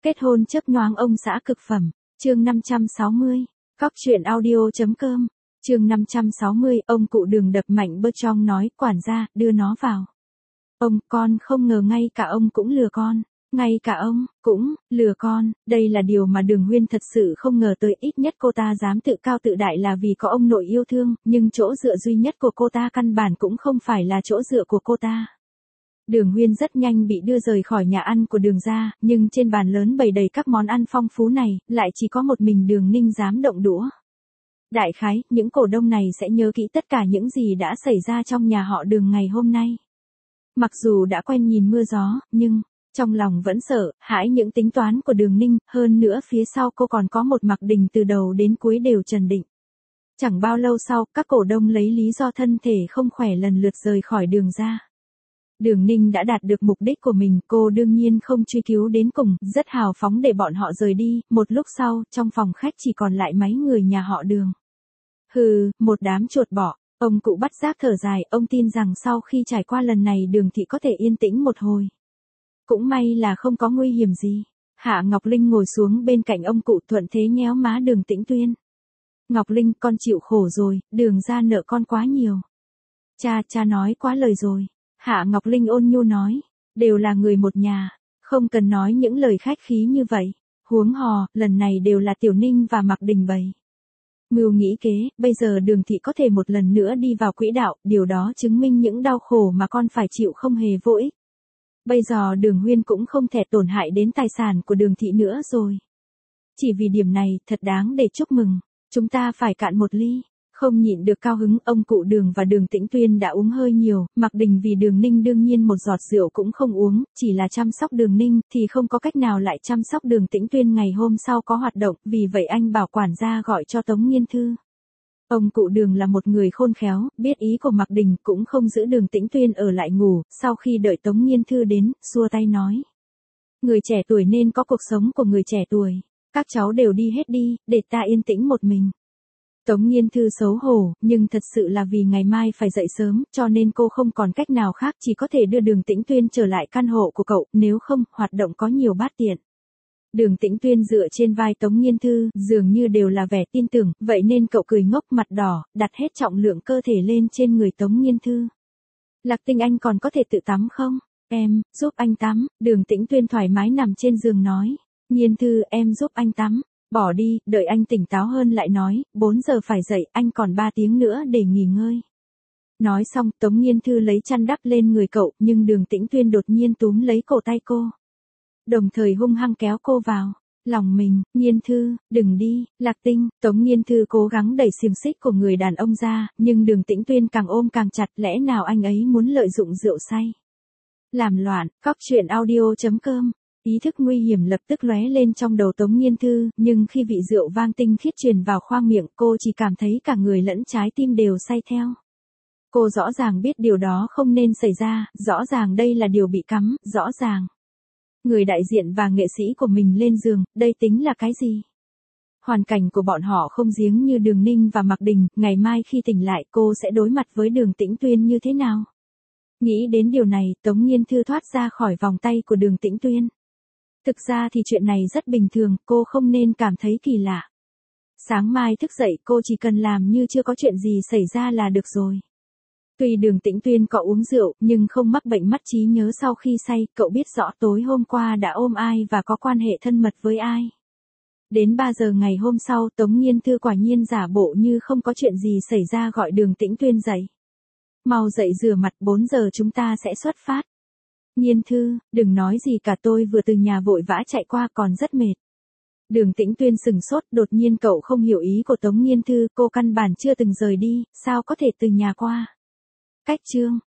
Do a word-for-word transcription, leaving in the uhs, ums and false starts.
Kết hôn chớp nhoáng ông xã cực phẩm, chương năm trăm sáu mươi, Cóc truyện audio.com, chương năm trăm sáu mươi, ông cụ Đường đập mạnh bơ trong nói, quản gia, đưa nó vào. Ông, con không ngờ ngay cả ông cũng lừa con, ngay cả ông, cũng, lừa con, đây là điều mà Đường Huyên thật sự không ngờ tới, ít nhất cô ta dám tự cao tự đại là vì có ông nội yêu thương, nhưng chỗ dựa duy nhất của cô ta căn bản cũng không phải là chỗ dựa của cô ta. Đường Huyên rất nhanh bị đưa rời khỏi nhà ăn của Đường gia, nhưng trên bàn lớn bày đầy các món ăn phong phú này, lại chỉ có một mình Đường Ninh dám động đũa. Đại khái, những cổ đông này sẽ nhớ kỹ tất cả những gì đã xảy ra trong nhà họ Đường ngày hôm nay. Mặc dù đã quen nhìn mưa gió, nhưng, trong lòng vẫn sợ, hãi những tính toán của Đường Ninh, hơn nữa phía sau cô còn có một Mặc Đình từ đầu đến cuối đều trần định. Chẳng bao lâu sau, các cổ đông lấy lý do thân thể không khỏe lần lượt rời khỏi Đường gia. Đường Ninh đã đạt được mục đích của mình, cô đương nhiên không truy cứu đến cùng, rất hào phóng để bọn họ rời đi, một lúc sau, trong phòng khách chỉ còn lại mấy người nhà họ Đường. Hừ, một đám chuột bọ, ông cụ bắt giác thở dài, ông tin rằng sau khi trải qua lần này Đường thị có thể yên tĩnh một hồi. Cũng may là không có nguy hiểm gì. Hạ Ngọc Linh ngồi xuống bên cạnh ông cụ thuận thế nhéo má Đường Tĩnh Tuyên. Ngọc Linh, con chịu khổ rồi, Đường gia nợ con quá nhiều. Cha, cha nói quá lời rồi. Hạ Ngọc Linh ôn nhu nói, đều là người một nhà, không cần nói những lời khách khí như vậy. Huống hò, lần này đều là Tiểu Ninh và Mặc Đình bày mưu nghĩ kế, bây giờ Đường thị có thể một lần nữa đi vào quỹ đạo, điều đó chứng minh những đau khổ mà con phải chịu không hề vô ích. Bây giờ Đường Huyên cũng không thể tổn hại đến tài sản của Đường thị nữa rồi. Chỉ vì điểm này, thật đáng để chúc mừng, chúng ta phải cạn một ly. Không nhịn được cao hứng, ông cụ Đường và Đường Tĩnh Tuyên đã uống hơi nhiều, Mặc Đình vì Đường Ninh đương nhiên một giọt rượu cũng không uống, chỉ là chăm sóc Đường Ninh, thì không có cách nào lại chăm sóc Đường Tĩnh Tuyên ngày hôm sau có hoạt động, vì vậy anh bảo quản gia gọi cho Tống Nghiên Thư. Ông cụ Đường là một người khôn khéo, biết ý của Mặc Đình, cũng không giữ Đường Tĩnh Tuyên ở lại ngủ, sau khi đợi Tống Nghiên Thư đến, xua tay nói. Người trẻ tuổi nên có cuộc sống của người trẻ tuổi, các cháu đều đi hết đi, để ta yên tĩnh một mình. Tống Nghiên Thư xấu hổ, nhưng thật sự là vì ngày mai phải dậy sớm, cho nên cô không còn cách nào khác, chỉ có thể đưa Đường Tĩnh Tuyên trở lại căn hộ của cậu, nếu không, hoạt động có nhiều bát tiện. Đường Tĩnh Tuyên dựa trên vai Tống Nghiên Thư, dường như đều là vẻ tin tưởng, vậy nên cậu cười ngốc mặt đỏ, đặt hết trọng lượng cơ thể lên trên người Tống Nghiên Thư. Lạc Tinh, anh còn có thể tự tắm không? Em, giúp anh tắm, Đường Tĩnh Tuyên thoải mái nằm trên giường nói. Nghiên Thư, em giúp anh tắm. Bỏ đi, đợi anh tỉnh táo hơn lại nói, bốn giờ phải dậy, anh còn ba tiếng nữa để nghỉ ngơi. Nói xong, Tống Nghiên Thư lấy chăn đắp lên người cậu, nhưng Đường Tĩnh Tuyên đột nhiên túm lấy cổ tay cô. Đồng thời hung hăng kéo cô vào. Lòng mình, Nghiên Thư, đừng đi, Lạc Tinh, Tống Nghiên Thư cố gắng đẩy xiềng xích của người đàn ông ra, nhưng Đường Tĩnh Tuyên càng ôm càng chặt, lẽ nào anh ấy muốn lợi dụng rượu say. Làm loạn, Cóc truyện audio.com. Ý thức nguy hiểm lập tức lóe lên trong đầu Tống Nghiên Thư, nhưng khi vị rượu vang tinh khiết truyền vào khoang miệng, cô chỉ cảm thấy cả người lẫn trái tim đều say theo. Cô rõ ràng biết điều đó không nên xảy ra, rõ ràng đây là điều bị cấm, rõ ràng. Người đại diện và nghệ sĩ của mình lên giường, đây tính là cái gì? Hoàn cảnh của bọn họ không giếng như Đường Ninh và Mặc Đình, ngày mai khi tỉnh lại cô sẽ đối mặt với Đường Tĩnh Tuyên như thế nào? Nghĩ đến điều này, Tống Nghiên Thư thoát ra khỏi vòng tay của Đường Tĩnh Tuyên. Thực ra thì chuyện này rất bình thường, cô không nên cảm thấy kỳ lạ. Sáng mai thức dậy cô chỉ cần làm như chưa có chuyện gì xảy ra là được rồi. Tuy Đường Tĩnh Tuyên có uống rượu, nhưng không mắc bệnh mất trí nhớ sau khi say, cậu biết rõ tối hôm qua đã ôm ai và có quan hệ thân mật với ai. Đến ba giờ ngày hôm sau, Tống Nghiên Thư quả nhiên giả bộ như không có chuyện gì xảy ra gọi Đường Tĩnh Tuyên dậy. Mau dậy rửa mặt, bốn giờ chúng ta sẽ xuất phát. Nghiên Thư, đừng nói gì cả, tôi vừa từ nhà vội vã chạy qua còn rất mệt. Đường Tĩnh Tuyên sừng sốt, đột nhiên cậu không hiểu ý của Tống Nghiên Thư, cô căn bản chưa từng rời đi, sao có thể từ nhà qua. Cách chương,